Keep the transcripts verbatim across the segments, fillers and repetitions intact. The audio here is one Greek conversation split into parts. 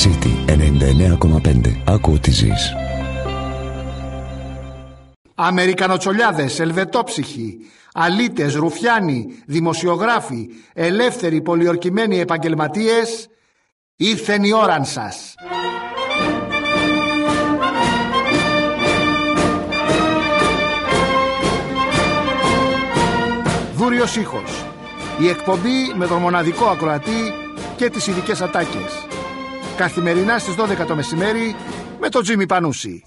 City ενενήντα εννέα κόμμα πέντε. Άκου ό,τι ζεις. Αμερικανοτσολιάδες, ελβετόψυχοι, αλήτες, ρουφιάνοι, δημοσιογράφοι, ελεύθεροι πολιορκημένοι επαγγελματίες, ήρθεν η ώραν σας. Δούριος ήχος. Η εκπομπή με τον μοναδικό ακροατή και τις ειδικές ατάκες. Καθημερινά στις δώδεκα το μεσημέρι με τον Τζίμι Πανούση.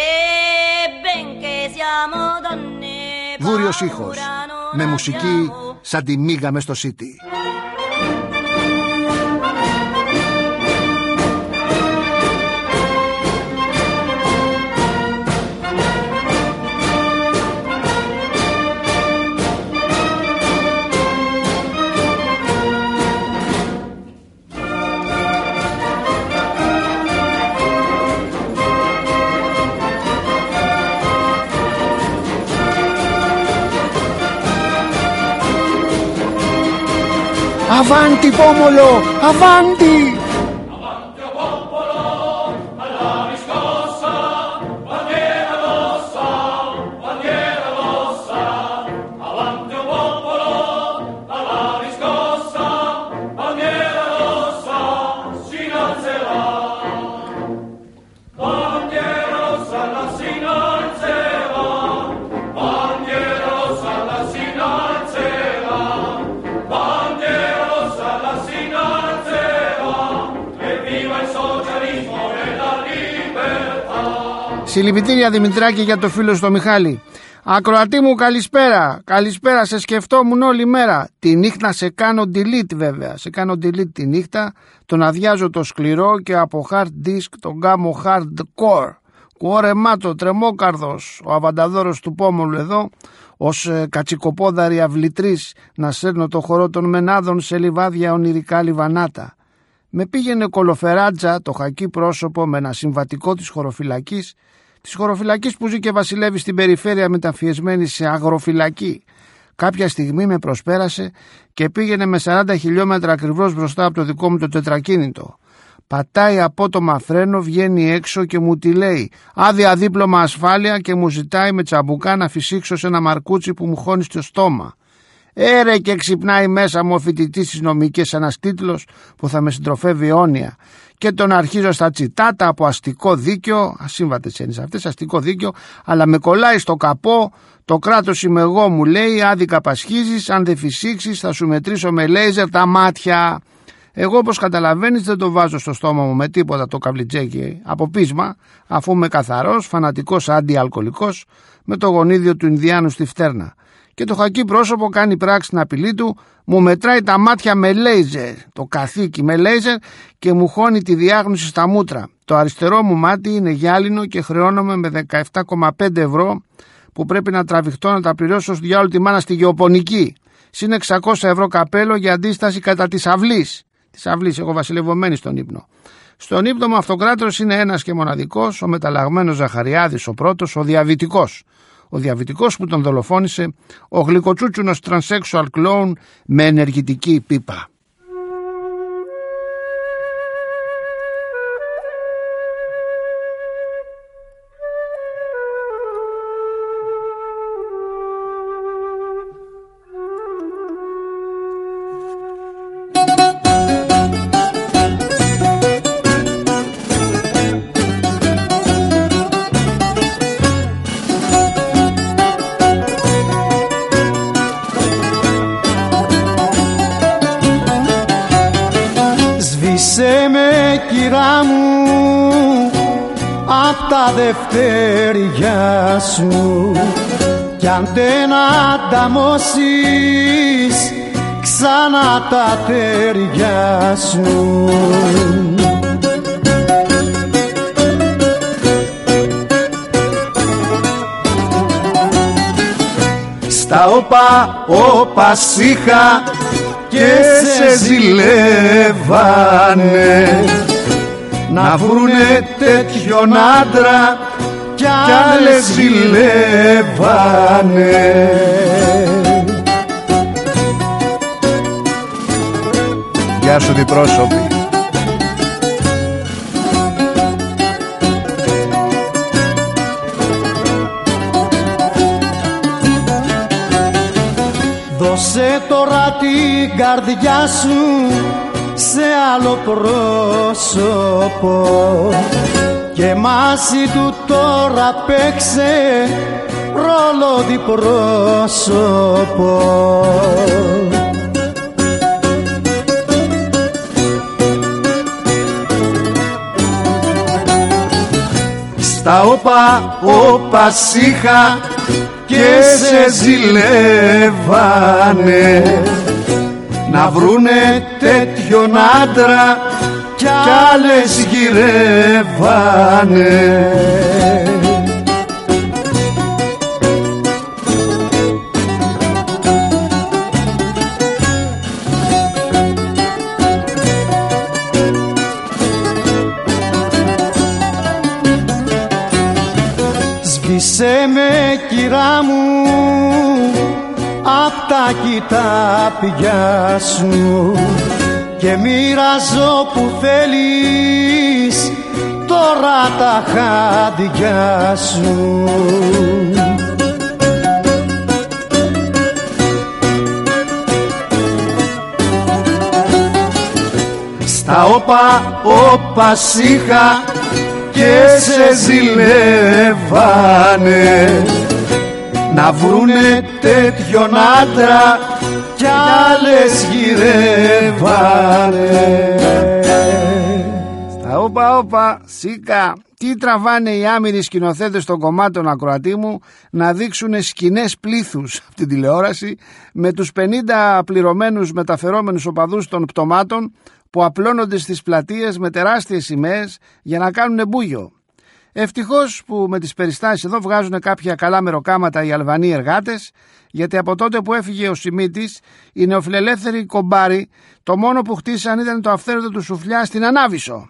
Δούριος ήχος. Με μουσική σαν τη μίγα μες στο City. Avanti pomolo, avanti! Avanti popolo, alla riscossa, bandiera rossa, bandiera rossa. Avanti popolo, alla riscossa, bandiera rossa, si innalzerà. Bandiera rossa, la si innalzerà, bandiera rossa, la si innalzerà. Συλληπιτήρια Δημητράκη για το φίλο στο Μιχάλη. Ακροατή μου, καλησπέρα. Καλησπέρα, σε σκεφτόμουν όλη μέρα. Τη νύχτα σε κάνω delete βέβαια. Σε κάνω delete τη νύχτα. Τον αδειάζω το σκληρό και από hard disk τον κάνω hardcore. Κουόρεμάτο, τρεμόκαρδος. Ο αβανταδόρος του Πόμολου εδώ. Ως ε, κατσικοπόδαρη αυλητρής να σέρνω το χορό των μενάδων σε λιβάδια ονειρικά λιβανάτα. Με πήγαινε κολοφεράτζα το χακί πρόσωπο με ένα συμβατικό της χωροφυλακής, της χωροφυλακής που ζει και βασιλεύει στην περιφέρεια μεταφιεσμένη σε αγροφυλακή. Κάποια στιγμή με προσπέρασε και πήγαινε με σαράντα χιλιόμετρα ακριβώς μπροστά από το δικό μου το τετρακίνητο. Πατάει απότομα φρένο, βγαίνει έξω και μου τη λέει άδεια δίπλωμα ασφάλεια και μου ζητάει με τσαμπουκά να φυσήξω σε ένα μαρκούτσι που μου χώνει στο στόμα. Έρε και ξυπνάει μέσα μου ο φοιτητής της νομικής, ένας τίτλος που θα με συντροφεύει αιώνια. Και τον αρχίζω στα τσιτάτα από αστικό δίκαιο, ασύμβατες έννοιες αυτές, αστικό δίκαιο, αλλά με κολλάει στο καπό, το κράτος είμαι εγώ μου λέει, άδικα πασχίζεις, αν δεν φυσήξεις θα σου μετρήσω με λέιζερ τα μάτια. Εγώ όπως καταλαβαίνεις δεν το βάζω στο στόμα μου με τίποτα το καβλιτζέκι από πείσμα, αφού είμαι καθαρός, φανατικός αντιαλκοολικός, με το γονίδιο του Ινδιάνου στη φτέρνα. Και το χακί πρόσωπο κάνει πράξη στην απειλή του, μου μετράει τα μάτια με λέιζερ, το καθήκη με λέιζερ και μου χώνει τη διάγνωση στα μούτρα. Το αριστερό μου μάτι είναι γυάλινο και χρεώνομαι με δεκαεπτά κόμμα πέντε ευρώ που πρέπει να τραβηχτώ να τα πληρώσω στο διάολο τη μάνα στη γεωπονική. Συν εξακόσια ευρώ καπέλο για αντίσταση κατά της αυλής. Της αυλής, εγώ βασιλευωμένη στον ύπνο. Στον ύπνο μου αυτοκράτορος είναι ένας και μοναδικός, ο μεταλλαγμένος Ζαχαριάδης ο πρώτος, ο διαβητικός. Ο διαβητικός που τον δολοφόνησε, ο γλυκοτσούτσουνος transsexual clown με ενεργητική πίπα. Κυρά μου απ' τα δευτέρια σου κι αν δεν ανταμώσεις ξανά τα τέρια σου. Στα όπα όπα σίχα και σε ζηλεύανε να βρουνε τέτοιον άντρα κι άλλες ζηλεύανε. Γεια σου διπρόσωποι. την καρδιά σου σε άλλο πρόσωπο και μαζί του τώρα παίξε ρόλο διπρόσωπο. Στα όπα όπα σίχα και σε ζηλεύανε να βρουνε τέτοιον άντρα κι άλλες γυρεύανε. Σβήσε με κυρά μου απ' τα κοιτάπια σου και μοιράζω που θέλεις τώρα τα χάδια σου. Στα όπα όπα σίχα και σε ζηλεύανε να βρουνε τέτοιον άντρα κι άλλες γυρεύανε. Στα όπα όπα σίκα. Τι τραβάνε οι άμυροι σκηνοθέτες των κομμάτων, ακροατή μου, να δείξουν σκηνές πλήθους από την τηλεόραση με τους πενήντα πληρωμένους μεταφερόμενους οπαδούς των πτωμάτων που απλώνονται στις πλατείες με τεράστιες σημαίες για να κάνουν μπούγιο. Ευτυχώς που με τις περιστάσεις εδώ βγάζουν κάποια καλά μεροκάματα οι Αλβανοί εργάτες, γιατί από τότε που έφυγε ο Σιμίτης, οι νεοφιλελεύθεροι κομπάροι το μόνο που χτίσαν ήταν το αυθαίρετο του σουφλιά στην Ανάβησο.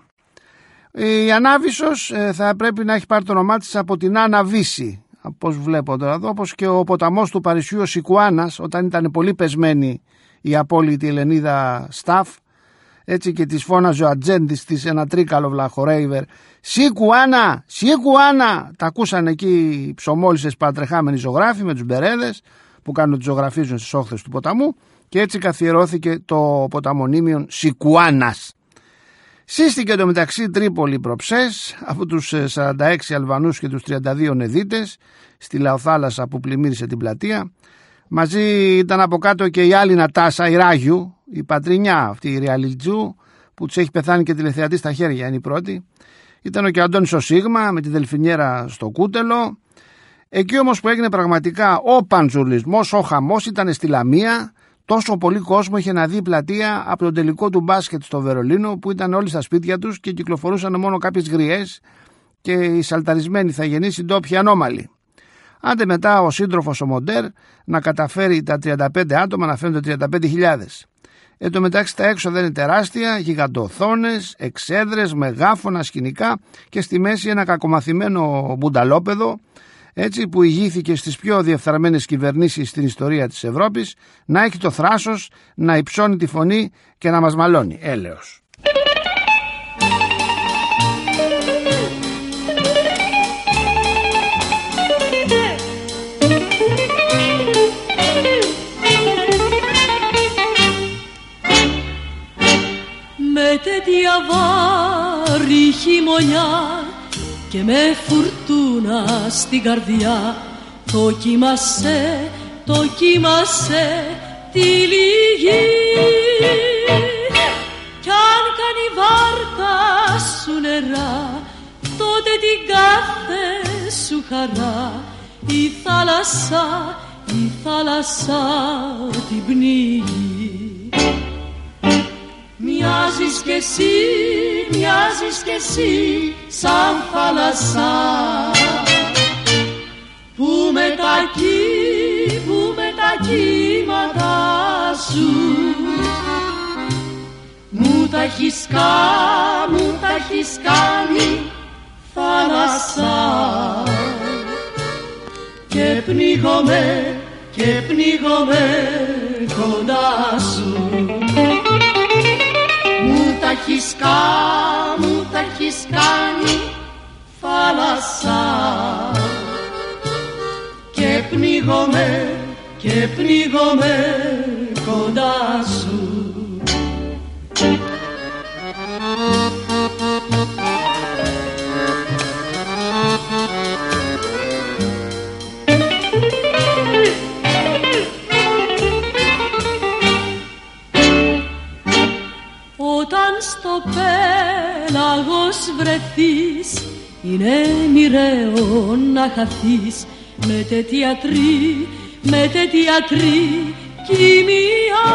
Η Ανάβησος θα πρέπει να έχει πάρει το όνομά της από την Αναβίση, όπως βλέπω τώρα εδώ, όπως και ο ποταμός του Παρισιού ο Σικουάνας, όταν ήταν πολύ πεσμένη η απόλυτη Ελληνίδα σταφ, έτσι και της φώναζε ο ατζέντης της ένα τρίκαλο βλαχορέιβερ, Σικουάνα, Σικουάνα. Τα ακούσαν εκεί οι ψωμόλισσες παρατρεχάμενοι ζωγράφοι με τους μπερέδες που κάνουν τις ζωγραφίζουν στις όχθες του ποταμού και έτσι καθιερώθηκε το ποταμονίμιον Σικουάνας. Σύστηκε το μεταξύ Τρίπολη Προψές από τους σαράντα έξι Αλβανούς και τους τριάντα δύο Νεδίτες στη Λαοθάλασσα που πλημμύρισε την πλατεία. Μαζί ήταν από κάτω και η άλλη Νατάσα, η Ράγιου, η πατρινιά αυτή η Ριαλιλτζού που τους έχει πεθάνει και τηλεθεατή στα χέρια, είναι η πρώτη. Ήταν και ο Αντώνης ο Σίγμα με τη Δελφινιέρα στο Κούτελο. Εκεί όμως που έγινε πραγματικά ο παντζουλισμός, ο χαμός ήταν στη Λαμία. Τόσο πολύ κόσμο είχε να δει η πλατεία από τον τελικό του μπάσκετ στο Βερολίνο που ήταν όλοι στα σπίτια τους και κυκλοφορούσαν μόνο κάποιες γριές και οι σαλταρισμένοι θαγενείς συντόπιοι ανώμαλοι. Άντε μετά ο σύντροφος ο Μοντέρ να καταφέρει τα τριάντα πέντε άτομα να φαίνονται τριάντα πέντε χιλιάδες. Εν τω μεταξύ τα έξοδα είναι τεράστια, γιγαντοθόνες, εξέδρες, μεγάφωνα, σκηνικά και στη μέση ένα κακομαθημένο μπουνταλόπεδο, έτσι που ηγήθηκε στις πιο διεφθαρμένες κυβερνήσεις στην ιστορία της Ευρώπης, να έχει το θράσος να υψώνει τη φωνή και να μας μαλώνει. Έλεος. Με τέτοια βάρη χειμωνιά και με φουρτούνα στην καρδιά το κοίμασε, το κοίμασε τη λυγή. Κι αν κάνει βάρκα σου νερά, τότε την κάθε σου χαρά η θάλασσα, η θάλασσα την πνίγει. Μοιάζεις κι εσύ, μοιάζεις κι εσύ σαν θάλασσα που με τα κι, που με τα κύματα σου μου τα έχεις κάνει, μου τα έχεις κάνει θάλασσα και πνίγομαι, και πνίγομαι κοντά σου. Μου τα έχεις κάνει, μου τα έχεις κάνει θάλασσα και πνίγομαι, και πνίγομαι κοντά κοντά σου. Όταν στο πέλαγος βρεθείς, είναι μοιραίο να χαθείς με τέτοια τρί, με τέτοια τρικυμία.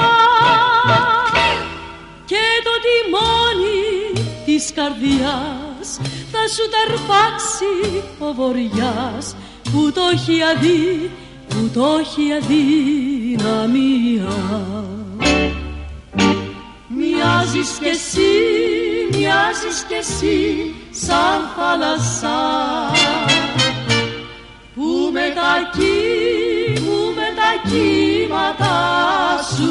Και το τιμόνι της καρδιάς θα σου ταρπάξει ο βοριάς, που το έχει αδύ, που το έχει αδυναμία. Μοιάζεις κι εσύ, μοιάζεις κι εσύ σαν θάλασσα, που με τα κι, που με τα κύματα σου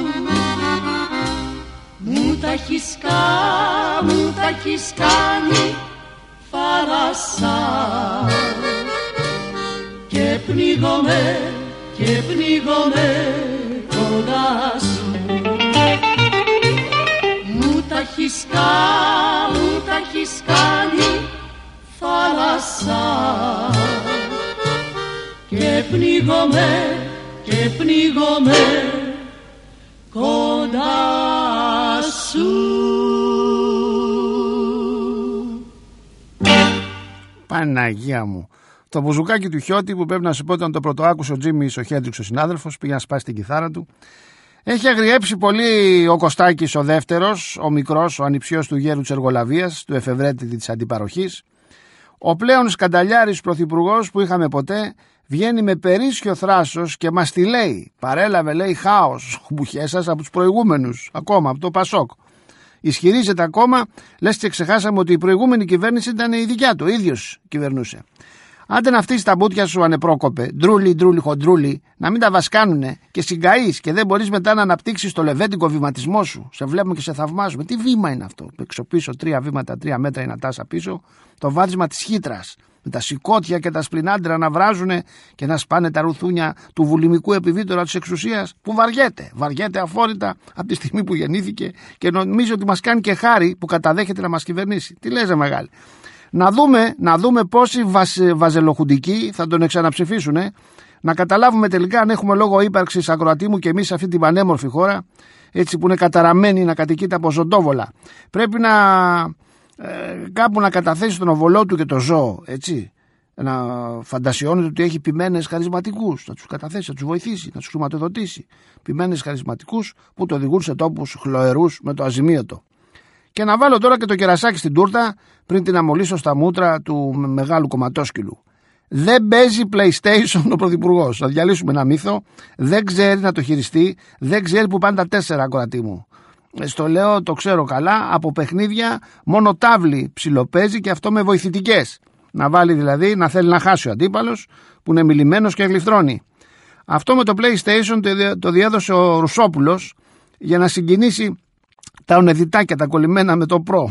μου τα έχεις κάνει, μου τα έχεις κάνει θάλασσα. Και πνίγομαι, και πνίγομαι κοντά σου. Μου τα έχεις κάνει, μου τα έχεις κάνει θάλασσα. Και πνίγομαι, και πνίγομαι κοντά σου. Παναγία μου. Το μπουζουκάκι του Χιώτη, που πρέπει να σου πω όταν το πρωτοάκουσε ο Τζίμις ο Χέντριξ ο συνάδελφος, πήγε να σπάσει την κιθάρα του. Έχει αγριέψει πολύ ο Κωστάκης ο δεύτερος, ο μικρός, ο ανιψιός του γέρου της Εργολαβίας, του εφευρέτη της αντιπαροχής. Ο πλέον σκανταλιάρης πρωθυπουργός που είχαμε ποτέ βγαίνει με περίσσιο θράσος και μας τη λέει. Παρέλαβε, λέει, χάος ο Μπουχέσας από τους προηγούμενους, ακόμα από το Πασόκ. Ισχυρίζεται ακόμα, λες και ξεχάσαμε ότι η προηγούμενη κυβέρνηση ήταν η δικιά του, ο ίδιος κυβερνούσε. Άντε να φτύσεις τα μπούτια σου ανεπρόκοπε, ντρούλι, ντρούλι, χοντρούλι, να μην τα βασκάνουνε και συγκαείς και δεν μπορείς μετά να αναπτύξεις το λεβέντικο βηματισμό σου. Σε βλέπουμε και σε θαυμάζουμε. Τι βήμα είναι αυτό? Έξω πίσω, τρία βήματα, τρία μέτρα είναι τάσα πίσω, το βάδισμα της χύτρας. Με τα σηκώτια και τα σπλινάντρα να βράζουνε και να σπάνε τα ρουθούνια του βουλημικού επιβίτορα της εξουσίας που βαριέται. Βαριέται αφόρητα από τη στιγμή που γεννήθηκε και νομίζει ότι μας κάνει και χάρη που καταδέχεται να μας κυβερνήσει. Τι λες, μεγάλη? Να δούμε, να δούμε πόσοι βαζ, βαζελοχουντικοί θα τον εξαναψηφίσουνε, να καταλάβουμε τελικά αν έχουμε λόγο ύπαρξης ακροατή μου και εμείς σε αυτή την πανέμορφη χώρα, έτσι που είναι καταραμένη να κατοικείται από ζωντόβολα. Πρέπει να ε, κάπου να καταθέσει τον οβολό του και το ζώο, έτσι. Να φαντασιώνεται ότι έχει ποιμένες χαρισματικούς, να τους καταθέσει, να τους βοηθήσει, να τους χρηματοδοτήσει. Ποιμένες χαρισματικούς που το οδηγούν σε τόπους χλωερούς με το αζημίωτο. Και να βάλω τώρα και το κερασάκι στην τούρτα πριν την αμολύσω στα μούτρα του μεγάλου κομματόσκυλου. Δεν παίζει PlayStation ο πρωθυπουργός. Να διαλύσουμε ένα μύθο. Δεν ξέρει να το χειριστεί. Δεν ξέρει που πάνε τα τέσσερα, ακροατή μου. Στο λέω, το ξέρω καλά. Από παιχνίδια μόνο τάβλη ψιλοπαίζει και αυτό με βοηθητικές. Να βάλει δηλαδή να θέλει να χάσει ο αντίπαλος που είναι μιλημένος και γλυφθρώνει. Αυτό με το PlayStation το διέδωσε ο Ρουσόπουλος για να συγκινήσει τα ονεδιτάκια τα κολλημένα με το προ.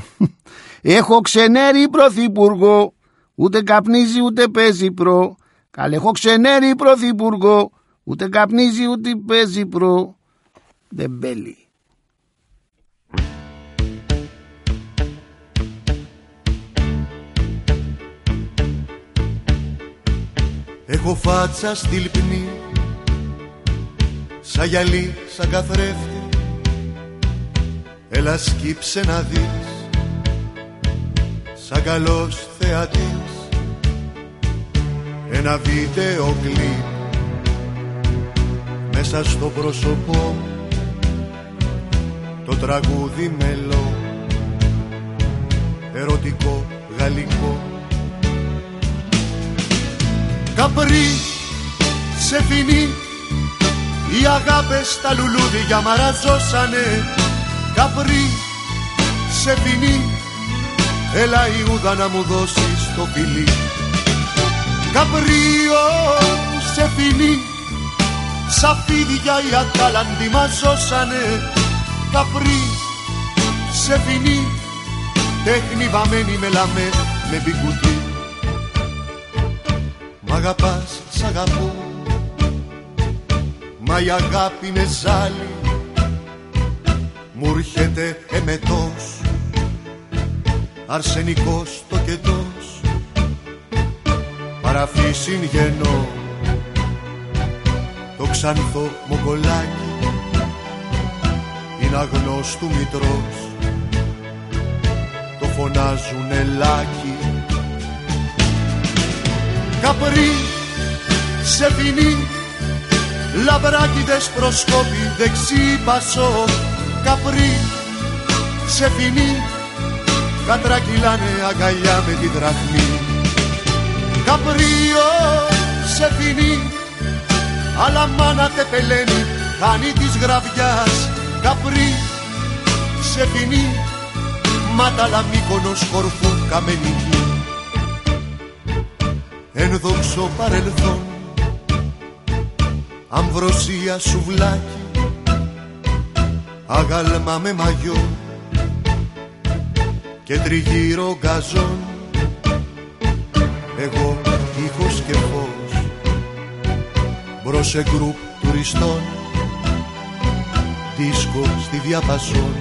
Έχω ξενέρι πρωθυπουργό, ούτε καπνίζει ούτε παίζει προ. Καλέ, έχω ξενέρι πρωθυπουργό, ούτε καπνίζει ούτε παίζει προ. Δεν μπέλει. Έχω φάτσα στη λιπνή, σαν γυαλί, σαν καθρέφτη. Έλα σκύψε να δεις, σαν καλός θεατής, ένα βίντεο κλιπ μέσα στο πρόσωπό, το τραγούδι μελό, ερωτικό γαλλικό. Καπρί, σε φινί, οι αγάπες τα λουλούδια μαραζώσανε. Καπρί, σε φινί, έλα Ιούδα να μου δώσεις το φιλί. Καπρίο, σε φινί, σαν φίδια οι ατάλαντοι μας ζώσανε. Καπρί, σε φινί, τέχνη βαμμένη με λαμέ με μπικουτί. Μ' αγαπάς, σ' αγαπώ, μα η αγάπη είναι ζάλι, μου έρχεται εμετός, αρσενικός το κετός, παραφύσιν γεννώ, το ξανθό μογκολάκι, είναι αγνός του μητρός, το φωνάζουν ελάκι. Καπρί, σε φινί, λαμπράκιδες προσκόπη, δεξί πασό. Καπρί, σε φινί, κατρακυλάνε αγκαλιά με τη δραχμή. Καπρίο, σε φινί, αλλά μάνα τεπελένει, χάνει της γραβιάς. Καπρί, σε φινί, μάταλα Μύκονος, Κορφού, Καμενική. Ενδόξω παρελθόν, αμβροσία σουβλάκι, αγάλμα με μαγιό και τριγύρω γκαζόν. Εγώ ήχος και φως, μπρος σε γκρουπ τουριστών, δίσκο στη διαπασόν,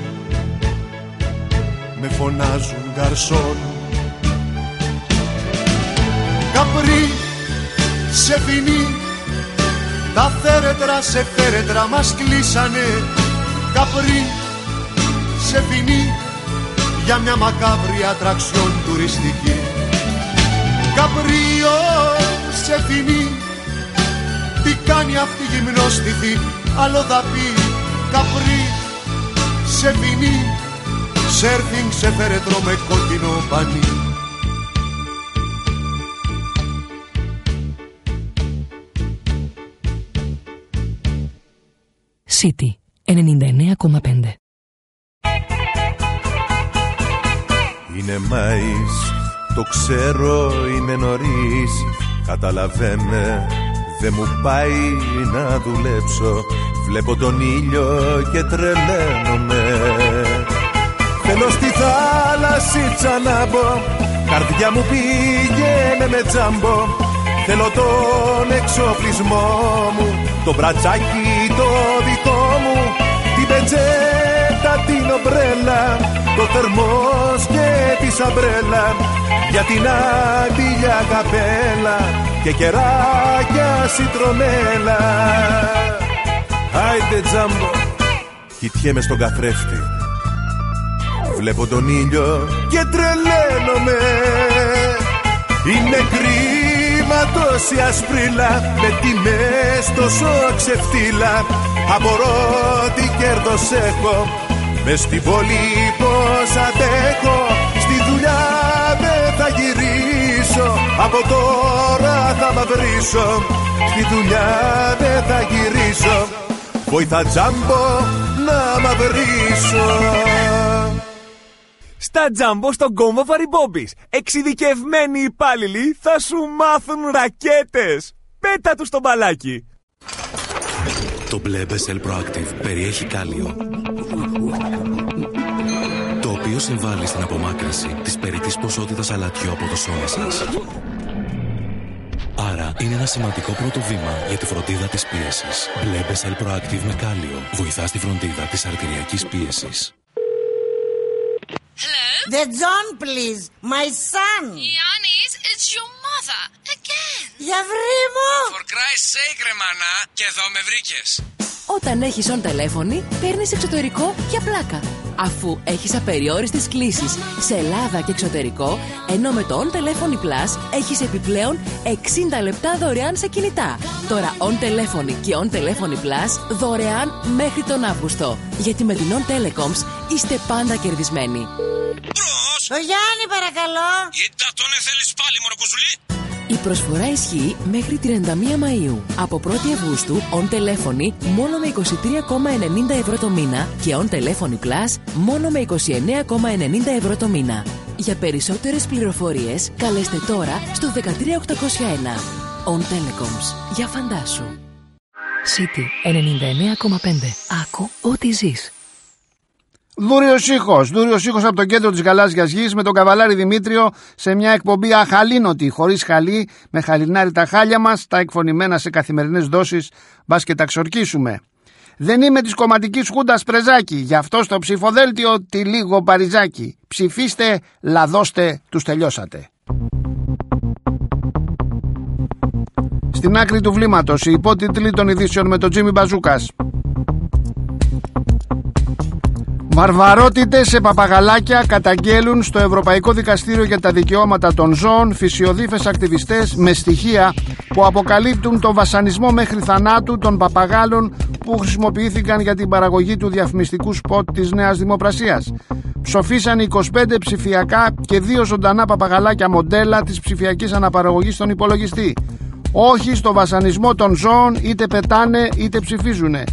με φωνάζουν γκαρσόν. Καπρί, σε φινί, τα θέρετρα σε φέρετρα μας κλείσανε. Καπρί, σε φινί, για μια μακάβρια ατραξιόν τουριστική. Καπρίο, σε φινί, τι κάνει αυτή γυμνόστιθη, άλλο θα πει. Καπρί, σε φινί, σέρφινγκ σε φέρετρο με κόκκινο πανί. City ενενήντα εννέα κόμμα πέντε. Είναι Μάης, το ξέρω, είναι νωρίς. Καταλαβαίνε, δε μου πάει να δουλέψω. Βλέπω τον ήλιο και τρελαίνομαι. Θέλω στη θάλασσίτσα να μπω, καρδιά μου πήγαινε με τζάμπο. Θέλω τον εξοπλισμό μου, το μπρατσάκι το δικό μου, την πετσέτα, την ομπρέλα, το θερμός και τη σαμπρέλα, για την άντιλια καπέλα και κεράκια σιτρονέλα. Άιντε τζάμπο, κοιτιέμαι στον καθρέφτη, βλέπω τον ήλιο και τρελαίνομαι. Είναι κρίμα τόση ασπρίλα, με τιμές τόσο ξεφτύλα. Απορώ τι κέρδος έχω, μες στην πόλη πως αντέχω. Στη δουλειά δεν θα γυρίσω, από τώρα θα μαυρίσω. Στη δουλειά δεν θα γυρίσω, βοηθά τζάμπο να μαυρίσω. Στα τζάμπο στον κόμβο Βαριμπόμπης, εξειδικευμένοι υπάλληλοι θα σου μάθουν ρακέτες. Πέτα τους το μπαλάκι. Το μπλε Bessel Proactive περιέχει κάλιο, το οποίο συμβάλλει στην απομάκρυνση της περιττής ποσότητας αλατιού από το σώμα σας. Άρα είναι ένα σημαντικό πρώτο βήμα για τη φροντίδα της πίεσης. Μπλε Bessel Proactive με κάλιο βοηθά στη φροντίδα της αρτηριακής πίεσης. Hello? The John, please. My son. Yannis, it's your mother. Again. Γιαυρί μου. For Christ's sake, ρε μάνα. Και εδώ με βρήκες. Όταν έχεις on τηλέφωνη, παίρνεις εξωτερικό για πλάκα. Αφού έχεις απεριόριστες κλήσεις σε Ελλάδα και εξωτερικό, ενώ με το On Telephony Plus έχεις επιπλέον εξήντα λεπτά δωρεάν σε κινητά. Τώρα On Telephony και On Telephony Plus δωρεάν μέχρι τον Αύγουστο. Γιατί με την On Telecoms είστε πάντα κερδισμένοι. Μπρος! Ο Γιάννη, παρακαλώ. Κοίτα τον θέλεις πάλι, μωροκοζουλή. Η προσφορά ισχύει μέχρι τριάντα μία Μαΐου. Από πρώτη Αυγούστου, On Telephony μόνο με είκοσι τρία κόμμα ενενήντα ευρώ το μήνα και On Telephony Plus μόνο με είκοσι εννέα κόμμα ενενήντα ευρώ το μήνα. Για περισσότερες πληροφορίες, καλέστε τώρα στο δεκατρία οκτακόσια ένα. On Telecoms. Για φαντάσου. City ενενήντα εννέα κόμμα πέντε. Άκου ό,τι ζεις. Δούριος ήχος, δούριος ήχος από το κέντρο της γαλάζιας γης με τον Καβαλάρη Δημήτριο σε μια εκπομπή αχαλήνωτη, χωρίς χαλί, με χαλινάρι τα χάλια μας, τα εκφωνημένα σε καθημερινές δόσεις, μπας και τα ξορκίσουμε. Δεν είμαι της κομματικής χούντας πρεζάκι, γι' αυτό στο ψηφοδέλτιο τη λίγο παριζάκι. Ψηφίστε, λαδώστε, τους τελειώσατε. Στην άκρη του βλήματος, οι υπότιτλοι των ειδήσεων με τον Τζίμι Μπαζούκας. Βαρβαρότητες σε παπαγαλάκια καταγγέλουν στο Ευρωπαϊκό Δικαστήριο για τα Δικαιώματα των Ζώων φυσιοδίφες ακτιβιστές με στοιχεία που αποκαλύπτουν τον βασανισμό μέχρι θανάτου των παπαγάλων που χρησιμοποιήθηκαν για την παραγωγή του διαφημιστικού σποτ της Νέας Δημοπρασίας. Ψοφήσαν είκοσι πέντε ψηφιακά και δύο ζωντανά παπαγαλάκια μοντέλα της ψηφιακής αναπαραγωγής στον υπολογιστή. Όχι στο βασανισμό των ζώων, είτε πετάνε είτε ψηφίζουνε.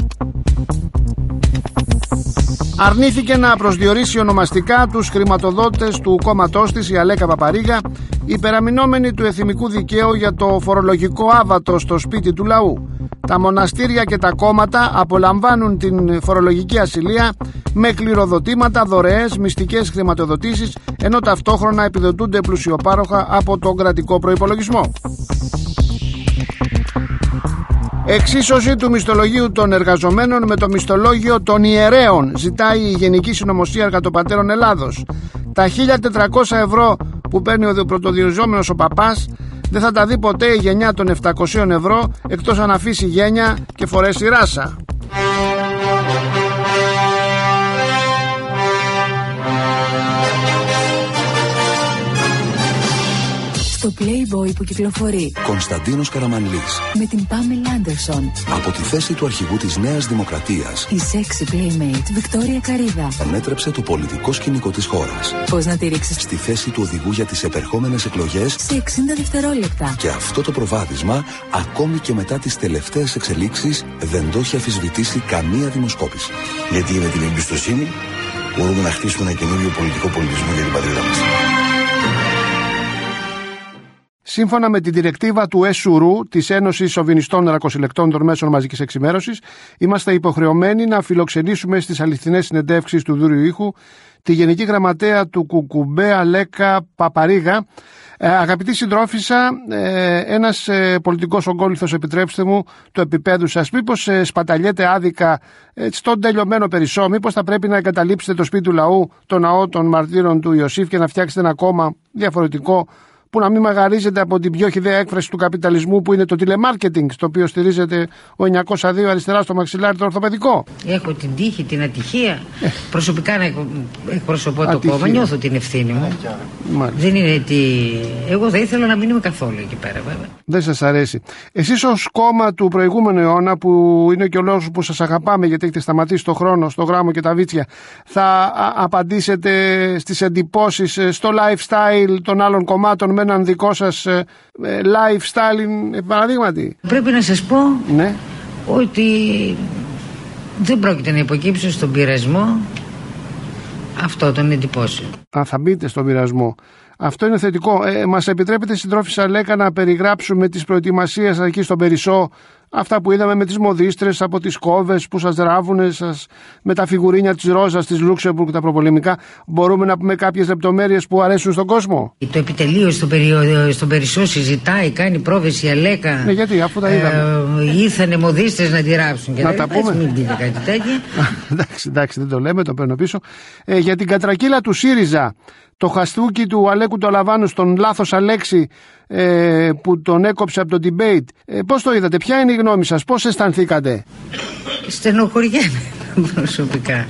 Αρνήθηκε να προσδιορίσει ονομαστικά τους χρηματοδότες του κόμματός της, η Αλέκα Παπαρίγα, υπεραμεινόμενη του εθνικού δικαίου για το φορολογικό άβατο στο σπίτι του λαού. Τα μοναστήρια και τα κόμματα απολαμβάνουν την φορολογική ασυλία με κληροδοτήματα, δωρεές, μυστικές χρηματοδοτήσεις, ενώ ταυτόχρονα επιδοτούνται πλουσιοπάροχα από τον κρατικό προϋπολογισμό. Εξίσωση του μισθολογίου των εργαζομένων με το μισθολόγιο των ιερέων, ζητάει η Γενική Συνωμοσία Εργατοπατέρων Ελλάδος. Τα χίλια τετρακόσια ευρώ που παίρνει ο πρωτοδιοριζόμενος ο παπάς δεν θα τα δει ποτέ η γενιά των επτακόσια ευρώ, εκτός αν αφήσει γένια και φορέσει ράσα. Στο Playboy που κυκλοφορεί Κωνσταντίνος Καραμανλής με την Πάμελα Άντερσον. Από τη θέση του αρχηγού της Νέας Δημοκρατίας, Η sexy playmate Βικτόρια Καρίδα ανέτρεψε το πολιτικό σκηνικό της χώρας. Πώς να τη ρίξεις Στη θέση του οδηγού για τις επερχόμενες εκλογές σε εξήντα δευτερόλεπτα. Και αυτό το προβάδισμα, ακόμη και μετά τις τελευταίες εξελίξεις, δεν το έχει αφισβητήσει καμία δημοσκόπηση. Γιατί με την εμπιστοσύνη μπορούμε να χτίσουμε ένα καινούριο πολιτικό πολιτισμό για την πατρίδα μας. Σύμφωνα με την διρεκτίβα του ΕΣΟΥΡΟΥ, της Ένωσης Σοβινιστών Ρακοσυλλεκτών των Μέσων Μαζικής Εξημέρωσης, είμαστε υποχρεωμένοι να φιλοξενήσουμε στις αληθινές συνεντεύξεις του Δούριου Ήχου τη Γενική Γραμματέα του Κουκουμπέ Αλέκα Παπαρίγα. Ε, αγαπητή συντρόφισσα, ε, ένας ε, πολιτικός ογκόλυθος, επιτρέψτε μου, του επίπεδου σας, μήπως ε, σπαταλιέται άδικα ε, στον τελειωμένο Περισσό, μήπως θα πρέπει να εγκαταλείψετε το σπίτι του λαού, το ναό των μαρτύρων του Ιωσήφ και να φτιάξετε ένα κόμμα διαφορετικό, που να μην μαγαρίζεται από την πιο χυδαία έκφραση του καπιταλισμού που είναι το τηλεμάρκετινγκ, στο οποίο στηρίζεται ο εννιακόσια δύο αριστερά στο μαξιλάρι το ορθοπαιδικό. Έχω την τύχη, την ατυχία ε. προσωπικά να εκπροσωπώ το κόμμα, νιώθω την ευθύνη μου. Ε, Δεν είναι ότι εγώ θα ήθελα να μην είμαι καθόλου εκεί πέρα, βέβαια. Δεν σας αρέσει. Εσείς ως κόμμα του προηγούμενου αιώνα, που είναι και ο λόγος που σας αγαπάμε γιατί έχετε σταματήσει το χρόνο, στο γράμμο και τα βίτσια, θα απαντήσετε στις εντυπώσεις, στο lifestyle των άλλων κομμάτων με έναν δικό σας ε, lifestyle, παραδείγματι? Πρέπει να σας πω, ναι, ότι δεν πρόκειται να υποκύψω στον πειρασμό αυτό των εντυπώσεων. Α, θα μπείτε στον πειρασμό. Αυτό είναι θετικό. Ε, μας επιτρέπετε, συντρόφισσα Αλέκα, να περιγράψουμε τις προετοιμασίες εκεί στον Περισσό, αυτά που είδαμε με τις μοδίστρες από τις κόβες που σας ράβουνε, σας, με τα φιγουρίνια της Ρόζας, της Λούξεμπουργκ, τα προπολεμικά. Μπορούμε να πούμε κάποιες λεπτομέρειες που αρέσουν στον κόσμο? Το επιτελείο στον, περιο... στον Περισσό συζητάει, κάνει πρόβες η Αλέκα. Ναι, γιατί, αφού τα είδαμε. Ε, ήρθανε μοδίστρες να τη ράψουν. Και να τα πούμε. Μην πείτε κάτι τέτοιο. εντάξει, εντάξει, δεν το λέμε, το παίρνω πίσω. Ε, για την κατρακύλα του ΣΥΡΙΖΑ, το χαστούκι του Αλέκου του Αλαβάνου στον λάθος Αλέξη, ε, που τον έκοψε από το debate. Ε, πώς το είδατε, ποια είναι η γνώμη σας, πώς αισθανθήκατε? Στενοχωριέμαι προσωπικά.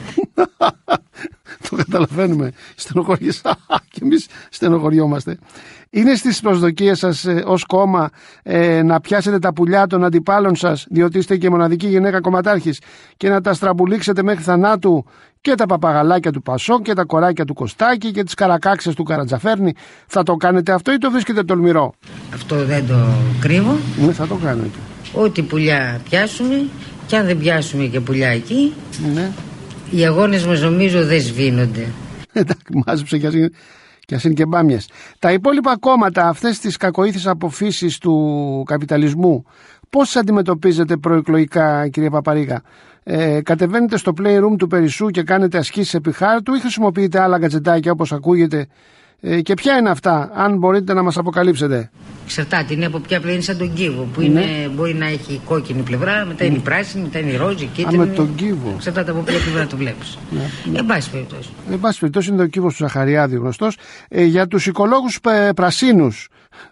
Το καταλαβαίνουμε, στενοχωριέσαι και εμείς στενοχωριόμαστε. Είναι στις προσδοκίες σας ε, ως κόμμα ε, να πιάσετε τα πουλιά των αντιπάλων σας, διότι είστε και μοναδική γυναίκα κομματάρχης, και να τα στραμπουλήξετε μέχρι θανάτου και τα παπαγαλάκια του Πασόκ και τα κοράκια του Κωστάκη και τις καρακάξες του Καρατζαφέρνη? Θα το κάνετε αυτό ή το βρίσκετε τολμηρό? Αυτό δεν το κρύβω. Ναι, θα το κάνετε. Ό,τι πουλιά πιάσουμε, και αν δεν πιάσουμε και πουλιά εκεί, ναι, οι αγώνες μας νομίζω δεν σβήνονται. Εντάξει, μάζεψε κι ας είναι, κι ας είναι και μπάμιες. Τα υπόλοιπα κόμματα, αυτές τις κακοήθεις αποφύσεις του καπιταλισμού, πώς τις αντιμετωπίζετε προεκλογικά, κυρία Παπαρίγα? Ε, κατεβαίνετε στο playroom του Περισσού και κάνετε ασκήσεις επί χάρτου ή χρησιμοποιείτε άλλα γκατζετάκια όπως ακούγεται? Ε, και ποια είναι αυτά, αν μπορείτε να μας αποκαλύψετε? Εξαρτάται, είναι από ποια πλευρά, είναι σαν τον κύβο που είναι, ναι. Μπορεί να έχει κόκκινη πλευρά, μετά είναι η πράσινη, μετά είναι η ρόζη, η κίτρινη. Α, με τον κύβο. Εξαρτάται από ποια πλευρά το βλέπεις. Ναι, ναι. Εν πάση περιπτώσει. Εν πάση περιπτώσει είναι το κύβο του Ζαχαριάδη γνωστός. Ε, για τους οικολόγους ε, πρασίνους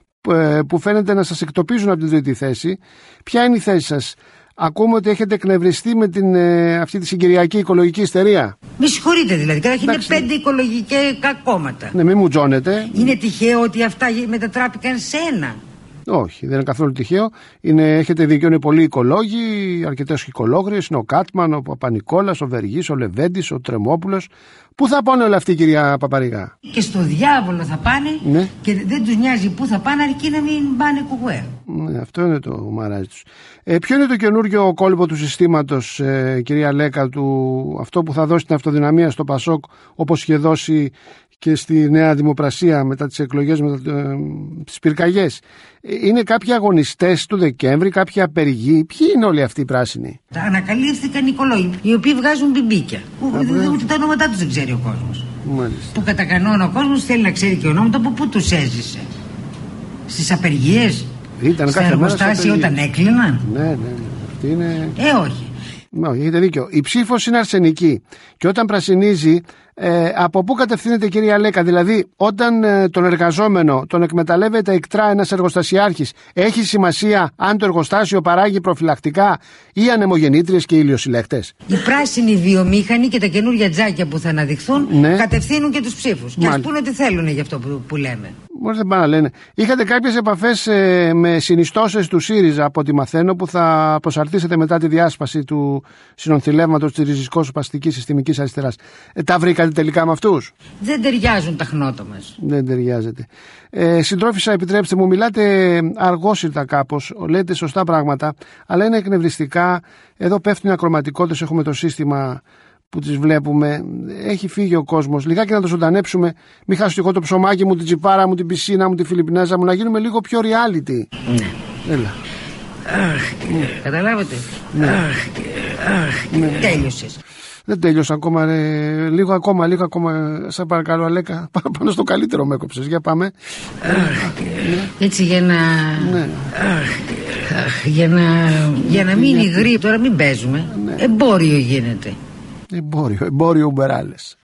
ε, που φαίνεται να σας εκτοπίζουν από την τρίτη θέση, ποια είναι η θέση σας? Ακούμε ότι έχετε εκνευριστεί με την, ε, αυτή τη συγκυριακή οικολογική ιστερία. Με συγχωρείτε δηλαδή. Καταρχήν είναι πέντε οικολογικά κόμματα. Ναι, μην μου τζώνετε. Είναι τυχαίο ότι αυτά μετατράπηκαν σε ένα? Όχι, δεν είναι καθόλου τυχαίο. Είναι, έχετε δίκιο, είναι πολλοί οικολόγοι, αρκετές οικολόγριες. Είναι ο Κάτμαν, ο Παπα-Νικόλας, ο Βεργής, ο Λεβέντης, ο Τρεμόπουλος. Πού θα πάνε όλα αυτοί, κυρία Παπαρηγά? Και στο διάβολο θα πάνε, ναι. Και δεν τους νοιάζει πού θα πάνε, αρκεί να μην πάνε κουκουέ. Ναι, αυτό είναι το μαράζι τους. Ε, ποιο είναι το καινούργιο κόλπο του συστήματος, ε, κυρία Λέκα, του, αυτό που θα δώσει την αυτοδυναμία στο Πασόκ, όπως είχε δώσει και στη Νέα Δημοπρασία μετά τις εκλογές, μετά ε, τις πυρκαγιές? Είναι κάποιοι αγωνιστές του Δεκέμβρη, κάποιοι απεργοί? Ποιοι είναι όλοι αυτοί οι πράσινοι? Τα ανακαλύφθηκαν οικολόγοι, οι οποίοι βγάζουν μπιμπίκια. Ούτε τα ονόματά τους δεν ξέρει ο κόσμος. Μάλιστα. Που κατά κανόνα ο κόσμος θέλει να ξέρει και ονόματα από πού τους έζησε. Στις απεργίες, ήταν στα εργοστάσια όταν έκλειναν. Ναι, ναι, ναι. Αυτή είναι... Ε, όχι. Όχι, έχετε δίκιο. Η ψήφος είναι αρσενική. Και όταν πρασινίζει, ε, από πού κατευθύνεται, κυρία Λέκα? Δηλαδή, όταν ε, τον εργαζόμενο τον εκμεταλλεύεται εκτρά ένας εργοστασιάρχης, έχει σημασία αν το εργοστάσιο παράγει προφυλακτικά ή ανεμογεννήτριες και ηλιοσυλλέκτες? Οι πράσινοι βιομήχανοι και τα καινούργια τζάκια που θα αναδειχθούν, ναι, κατευθύνουν και τους ψήφους. Και ας πούνε ότι θέλουν για αυτό που, που λέμε. Μπορεί δεν πάνε να λένε. Είχατε κάποιες επαφές ε, με συνιστώσεις του ΣΥΡΙΖΑ, από ό,τι μαθαίνω, που θα προσαρτήσετε μετά τη διάσπαση του συνονθηλεύματος της ριζικόσπαστικής συστημικής αριστεράς. Ε, τα βρήκατε τελικά με αυτούς? Δεν ταιριάζουν τα χνότα μας. Δεν ταιριάζεται. Ε, συντρόφισσα, επιτρέψτε μου, μιλάτε αργόσυρτα κάπως, λέτε σωστά πράγματα, αλλά είναι εκνευριστικά. Εδώ πέφτουν οι ακροματικότητες, έχουμε το σύστημα που τις βλέπουμε. Έχει φύγει ο κόσμος. Λιγάκι να το ζωντανέψουμε. Μην χάσω εγώ το ψωμάκι μου, την τσιπάρα μου, την πισίνα μου, τη Φιλιππινέζα μου, να γίνουμε λίγο πιο reality. Ναι. Έλα. Αχ, ναι. Καταλάβετε. Ναι. Αχ, αχ, ναι. Τέλειωσες. Δεν τέλειωσα ακόμα, ρε. Λίγο ακόμα, λίγο ακόμα. Σας παρακαλώ, Αλέκα, πάνω στο καλύτερο με έκοψες. Για πάμε. Αχ, ναι. Έτσι για να... Ναι. Αχ, αχ, για να... Για να μην είναι γρήγορα, τώρα μην παίζουμε. Ναι. Εμπόριο γίνεται. Εμπόριο, εμπόριο ουμπεράλες.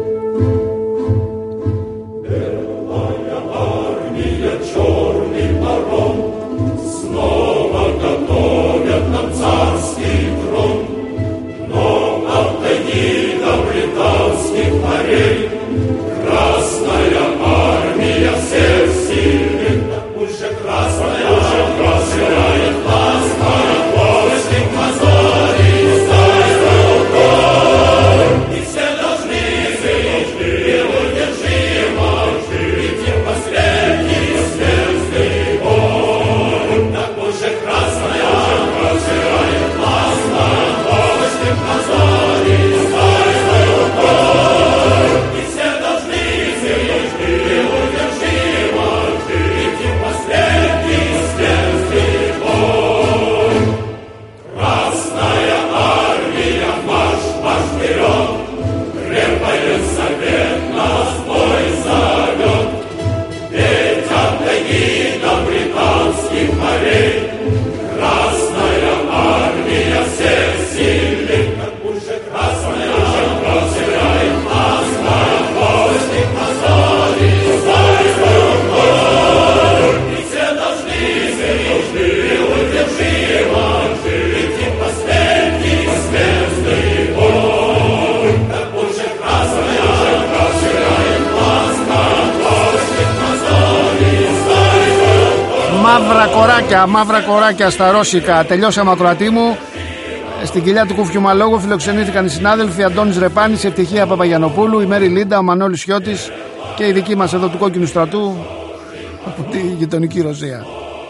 Μαύρα κοράκια, μαύρα κοράκια στα ρώσικα. Τελειώσαμε, ακροατή μου. Στην κοιλιά του Κουφιουμαλόγου φιλοξενήθηκαν οι συνάδελφοι Αντώνης Ρεπάνης, Ευτυχία Παπαγιανοπούλου, η Μέρη Λίντα, ο Μανώλης Σιώτης και η δική μας εδώ του Κόκκινου Στρατού από τη γειτονική Ρωσία.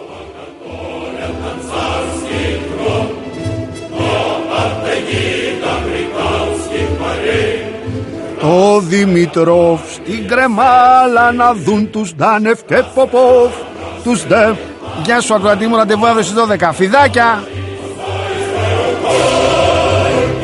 Το Δημητρόφ στην κρεμάλα να δουν τους Ντάνεφ και Ποπόφ. Τους δε. Γεια σου, ακροατή μου, ραντεβού αύριο στις δώδεκα. Φιδάκια.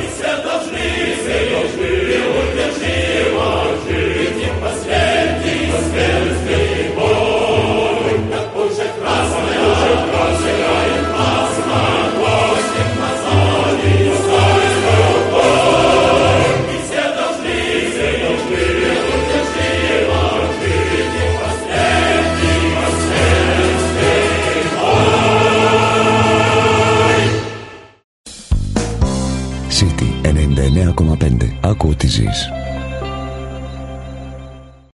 ενενήντα εννέα κόμμα πέντε. Άκου ό,τι ζεις.